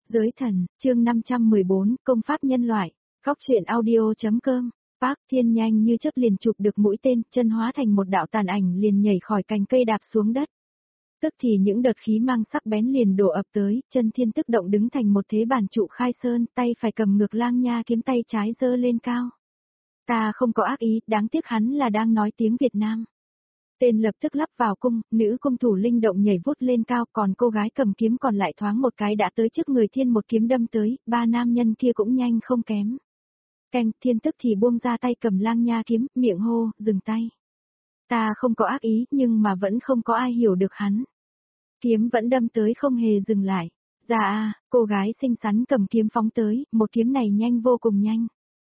Giới thần, chương 514, công pháp nhân loại. Góc truyện audio.com. Park Thiên nhanh như chớp liền chụp được mũi tên, chân hóa thành một đạo tàn ảnh liền nhảy khỏi cành cây đạp xuống đất. Tức thì những đợt khí mang sắc bén liền đổ ập tới, chân thiên tức động đứng thành một thế bản trụ khai sơn, tay phải cầm ngược lang nha kiếm, tay trái giơ lên cao. Ta không có ác ý, đáng tiếc hắn là đang nói tiếng Việt Nam. Tên lập tức lắp vào cung, nữ cung thủ linh động nhảy vút lên cao, còn cô gái cầm kiếm còn lại thoáng một cái đã tới trước người thiên một kiếm đâm tới, ba nam nhân kia cũng nhanh không kém. Canh, thiên tức thì buông ra tay cầm lang nha kiếm, miệng hô, dừng tay. Ta không có ác ý, nhưng mà vẫn không có ai hiểu được hắn. Kiếm vẫn đâm tới không hề dừng lại. Dạ, cô gái xinh xắn cầm kiếm phóng tới, một kiếm này nhanh vô cùng nhanh.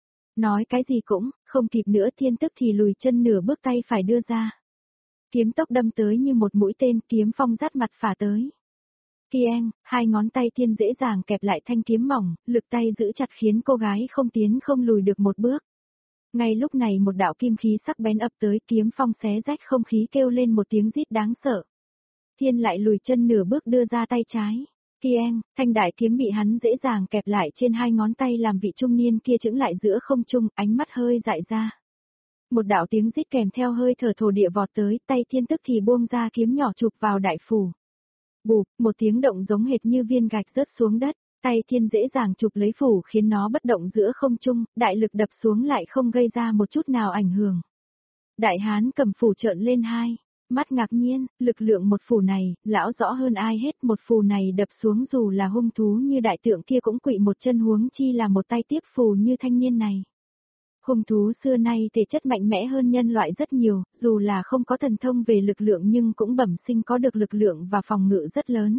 Nói cái gì cũng, không kịp nữa, thiên tức thì lùi chân nửa bước, tay phải đưa ra. Kiếm tốc đâm tới như một mũi tên, kiếm phong dắt mặt phả tới. Kieng, hai ngón tay thiên dễ dàng kẹp lại thanh kiếm mỏng, lực tay giữ chặt khiến cô gái không tiến không lùi được một bước. Ngay lúc này một đạo kim khí sắc bén ập tới, kiếm phong xé rách không khí, kêu lên một tiếng rít đáng sợ. Thiên lại lùi chân nửa bước đưa ra tay trái. Kieng, thanh đại kiếm bị hắn dễ dàng kẹp lại trên hai ngón tay làm vị trung niên kia chững lại giữa không trung, ánh mắt hơi dại ra. Một đạo tiếng rít kèm theo hơi thở thổ địa vọt tới, tay thiên tức thì buông ra kiếm nhỏ chụp vào đại phủ. Bụp, một tiếng động giống hệt như viên gạch rớt xuống đất, tay thiên dễ dàng chụp lấy phủ khiến nó bất động giữa không trung, đại lực đập xuống lại không gây ra một chút nào ảnh hưởng. Đại hán cầm phủ trợn lên hai, mắt ngạc nhiên, lực lượng một phủ này, lão rõ hơn ai hết, một phủ này đập xuống dù là hung thú như đại tượng kia cũng quỵ một chân, huống chi là một tay tiếp phù như thanh niên này. Hung thú xưa nay thể chất mạnh mẽ hơn nhân loại rất nhiều, dù là không có thần thông về lực lượng nhưng cũng bẩm sinh có được lực lượng và phòng ngự rất lớn.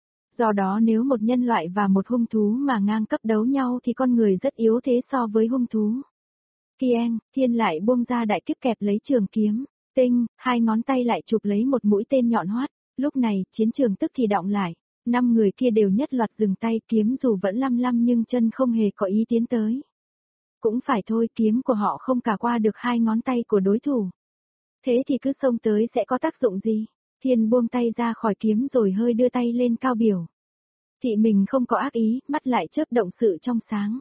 Do đó nếu một nhân loại và một hung thú mà ngang cấp đấu nhau thì con người rất yếu thế so với hung thú. Kieng, thiên lại buông ra đại kiếp kẹp lấy trường kiếm, tinh, hai ngón tay lại chụp lấy một mũi tên nhọn hoắt, lúc này chiến trường tức thì đọng lại, 5 người kia đều nhất loạt dừng tay, kiếm dù vẫn lăm lăm nhưng chân không hề có ý tiến tới. Cũng phải thôi, kiếm của họ không cả qua được hai ngón tay của đối thủ. Thế thì cứ xông tới sẽ có tác dụng gì? Thiên buông tay ra khỏi kiếm rồi hơi đưa tay lên cao biểu. Thị mình không có ác ý, mắt lại chớp động sự trong sáng.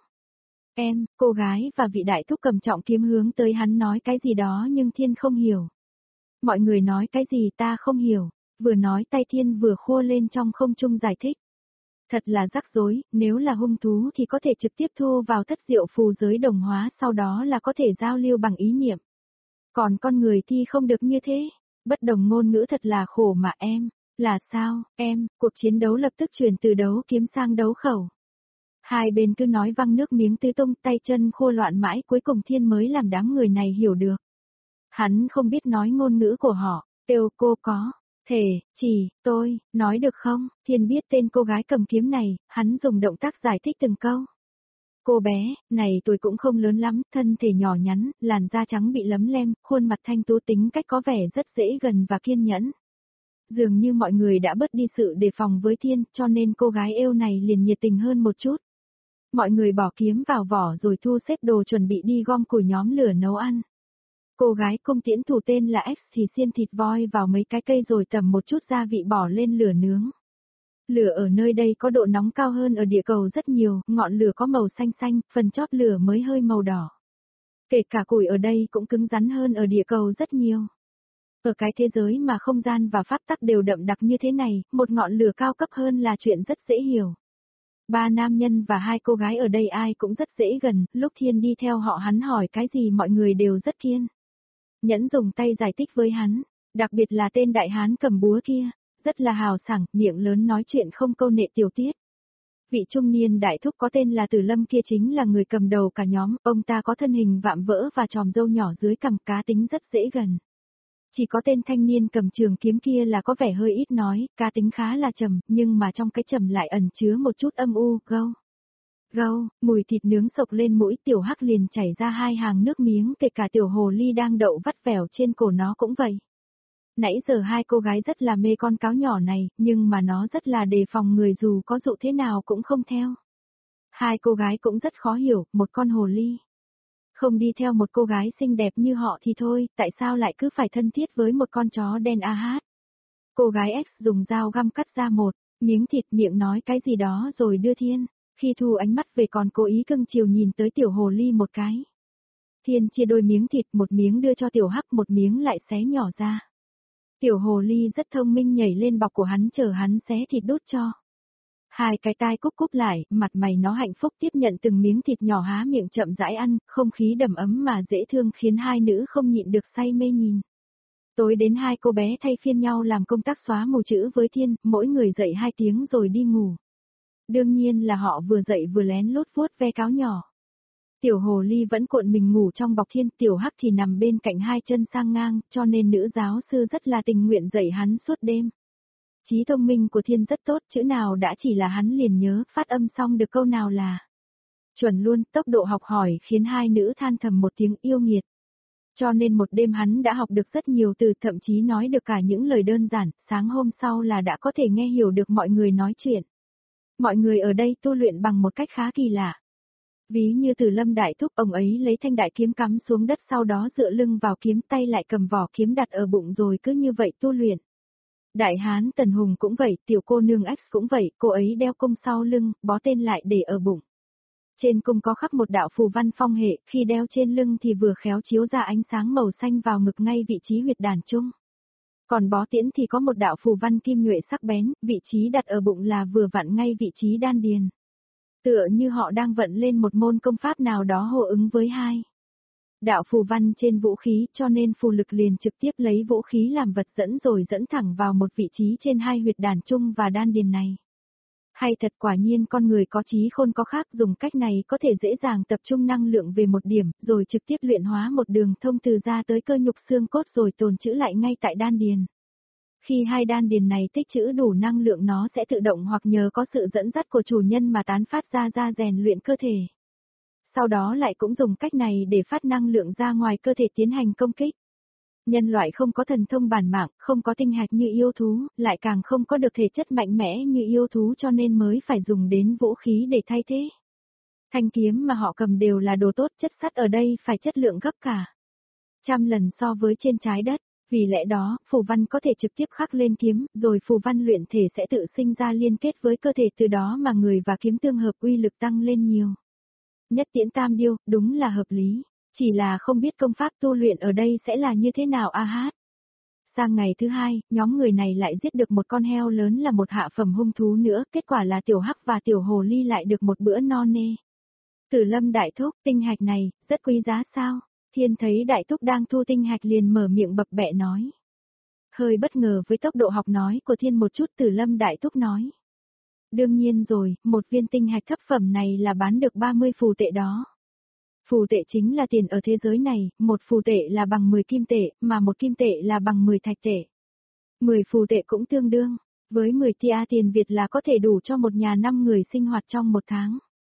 Em, cô gái và vị đại thúc cầm trọng kiếm hướng tới hắn nói cái gì đó nhưng Thiên không hiểu. Mọi người nói cái gì ta không hiểu, vừa nói tay Thiên vừa khua lên trong không trung giải thích. Thật là rắc rối, nếu là hung thú thì có thể trực tiếp thu vào thất diệu phù giới đồng hóa, sau đó là có thể giao lưu bằng ý niệm. Còn con người thì không được như thế, bất đồng ngôn ngữ thật là khổ mà em, là sao, em, cuộc chiến đấu lập tức chuyển từ đấu kiếm sang đấu khẩu. Hai bên cứ nói văng nước miếng tứ tung, tay chân khô loạn mãi, cuối cùng Thiên mới làm đám người này hiểu được. Hắn không biết nói ngôn ngữ của họ, kêu cô có. Thể, chỉ, tôi, nói được không? Thiên biết tên cô gái cầm kiếm này, hắn dùng động tác giải thích từng câu. Cô bé, này tuổi cũng không lớn lắm, thân thể nhỏ nhắn, làn da trắng bị lấm lem, khuôn mặt thanh tú, tính cách có vẻ rất dễ gần và kiên nhẫn. Dường như mọi người đã bớt đi sự đề phòng với Thiên, cho nên cô gái êu này liền nhiệt tình hơn một chút. Mọi người bỏ kiếm vào vỏ rồi thu xếp đồ chuẩn bị đi gom củi nhóm lửa nấu ăn. Cô gái cung tiễn thủ tên là X thì xiên thịt voi vào mấy cái cây rồi tẩm một chút gia vị bỏ lên lửa nướng. Lửa ở nơi đây có độ nóng cao hơn ở địa cầu rất nhiều, ngọn lửa có màu xanh xanh, phần chóp lửa mới hơi màu đỏ. Kể cả củi ở đây cũng cứng rắn hơn ở địa cầu rất nhiều. Ở cái thế giới mà không gian và pháp tắc đều đậm đặc như thế này, một ngọn lửa cao cấp hơn là chuyện rất dễ hiểu. Ba nam nhân và hai cô gái ở đây ai cũng rất dễ gần, lúc Thiên đi theo họ hắn hỏi cái gì mọi người đều rất kiên nhẫn dùng tay giải thích với hắn, đặc biệt là tên đại hán cầm búa kia, rất là hào sảng, miệng lớn nói chuyện không câu nệ tiểu tiết. Vị trung niên đại thúc có tên là Tử Lâm kia chính là người cầm đầu cả nhóm, ông ta có thân hình vạm vỡ và tròm râu nhỏ dưới cằm, cá tính rất dễ gần. Chỉ có tên thanh niên cầm trường kiếm kia là có vẻ hơi ít nói, cá tính khá là trầm, nhưng mà trong cái trầm lại ẩn chứa một chút âm u, gâu. Gâu, mùi thịt nướng sộc lên mũi, tiểu hắc liền chảy ra hai hàng nước miếng, kể cả tiểu hồ ly đang đậu vắt vẻo trên cổ nó cũng vậy. Nãy giờ hai cô gái rất là mê con cáo nhỏ này, nhưng mà nó rất là đề phòng người dù có dụ thế nào cũng không theo. Hai cô gái cũng rất khó hiểu, một con hồ ly. Không đi theo một cô gái xinh đẹp như họ thì thôi, tại sao lại cứ phải thân thiết với một con chó đen a hát. Cô gái X dùng dao găm cắt ra một Miếng thịt miệng nói cái gì đó rồi đưa Thiên. Khi thu ánh mắt về còn cố ý cưng chiều nhìn tới tiểu hồ ly một cái. Thiên chia đôi miếng thịt, một miếng đưa cho tiểu hắc, một miếng lại xé nhỏ ra. Tiểu hồ ly rất thông minh nhảy lên bọc của hắn chờ hắn xé thịt đút cho. Hai cái tai cúp cúp lại, mặt mày nó hạnh phúc tiếp nhận từng miếng thịt nhỏ há miệng chậm rãi ăn, không khí đầm ấm mà dễ thương khiến hai nữ không nhịn được say mê nhìn. Tối đến hai cô bé thay phiên nhau làm công tác xóa mù chữ với Thiên, mỗi người dậy 2 tiếng rồi đi ngủ. Đương nhiên là họ vừa dậy vừa lén lút vuốt ve cáo nhỏ. Tiểu hồ ly vẫn cuộn mình ngủ trong bọc Thiên, tiểu hắc thì nằm bên cạnh hai chân sang ngang, cho nên nữ giáo sư rất là tình nguyện dạy hắn suốt đêm. Trí thông minh của Thiên rất tốt, chữ nào đã chỉ là hắn liền nhớ, phát âm xong được câu nào là chuẩn luôn, tốc độ học hỏi khiến hai nữ than thầm một tiếng yêu nghiệt. Cho nên một đêm hắn đã học được rất nhiều từ, thậm chí nói được cả những lời đơn giản, sáng hôm sau là đã có thể nghe hiểu được mọi người nói chuyện. Mọi người ở đây tu luyện bằng một cách khá kỳ lạ. Ví như Từ Lâm đại thúc, ông ấy lấy thanh đại kiếm cắm xuống đất, sau đó dựa lưng vào kiếm, tay lại cầm vỏ kiếm đặt ở bụng rồi cứ như vậy tu luyện. Đại hán Tần Hùng cũng vậy, tiểu cô nương X cũng vậy, cô ấy đeo cung sau lưng, bó tên lại để ở bụng. Trên cung có khắc một đạo phù văn phong hệ, khi đeo trên lưng thì vừa khéo chiếu ra ánh sáng màu xanh vào ngực ngay vị trí huyệt đàn trung. Còn bó tiễn thì có một đạo phù văn kim nhuệ sắc bén, vị trí đặt ở bụng là vừa vặn ngay vị trí đan điền. Tựa như họ đang vận lên một môn công pháp nào đó hô ứng với hai đạo phù văn trên vũ khí, cho nên phù lực liền trực tiếp lấy vũ khí làm vật dẫn rồi dẫn thẳng vào một vị trí trên hai huyệt đàn trung và đan điền này. Hay thật, quả nhiên con người có trí khôn có khác, dùng cách này có thể dễ dàng tập trung năng lượng về một điểm, rồi trực tiếp luyện hóa một đường thông từ ra tới cơ nhục xương cốt rồi tồn trữ lại ngay tại đan điền. Khi hai đan điền này tích trữ đủ năng lượng nó sẽ tự động hoặc nhờ có sự dẫn dắt của chủ nhân mà tán phát ra rèn luyện cơ thể. Sau đó lại cũng dùng cách này để phát năng lượng ra ngoài cơ thể tiến hành công kích. Nhân loại không có thần thông bản mạng, không có tinh hạch như yêu thú, lại càng không có được thể chất mạnh mẽ như yêu thú, cho nên mới phải dùng đến vũ khí để thay thế. Thanh kiếm mà họ cầm đều là đồ tốt, chất sắt ở đây phải chất lượng gấp cả 100 lần so với trên trái đất. Vì lẽ đó, phù văn có thể trực tiếp khắc lên kiếm, rồi phù văn luyện thể sẽ tự sinh ra liên kết với cơ thể, từ đó mà người và kiếm tương hợp, uy lực tăng lên nhiều. Nhất tiễn tam điêu, đúng là hợp lý. Chỉ là không biết công pháp tu luyện ở đây sẽ là như thế nào a hát. Sang ngày thứ hai, nhóm người này lại giết được một con heo lớn là một hạ phẩm hung thú nữa, kết quả là tiểu hắc và tiểu hồ ly lại được một bữa no nê. Tử Lâm đại thúc, tinh hạch này, rất quý giá sao? Thiên thấy đại thúc đang thu tinh hạch liền mở miệng bập bẹ nói. Hơi bất ngờ với tốc độ học nói của Thiên một chút, Tử Lâm đại thúc nói. Đương nhiên rồi, một viên tinh hạch thấp phẩm này là bán được 30 phù tệ đó. Phù tệ chính là tiền ở thế giới này, một phù tệ là bằng 10 kim tệ, mà một kim tệ là bằng 10 thạch tệ. 10 phù tệ cũng tương đương, với 10 tia tiền Việt là có thể đủ cho một nhà 5 người sinh hoạt trong một tháng.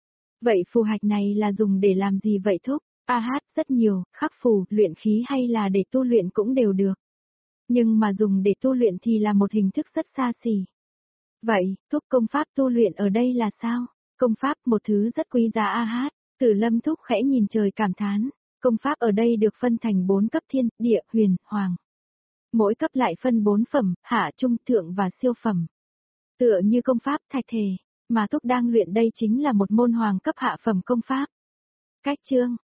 Vậy phù hạch này là dùng để làm gì vậy thúc? A hát, rất nhiều, khắc phù, luyện khí hay là để tu luyện cũng đều được. Nhưng mà dùng để tu luyện thì là một hình thức rất xa xỉ. Vậy, thúc công pháp tu luyện ở đây là sao? Công pháp một thứ rất quý giá a hát. Tử Lâm thúc khẽ nhìn trời cảm thán. Công pháp ở đây được phân thành 4 cấp thiên, địa, huyền, hoàng. Mỗi cấp lại phân 4 phẩm, hạ, trung, thượng và siêu phẩm. Tựa như công pháp thạch thể, mà thúc đang luyện đây chính là một môn hoàng cấp hạ phẩm công pháp. Cách chương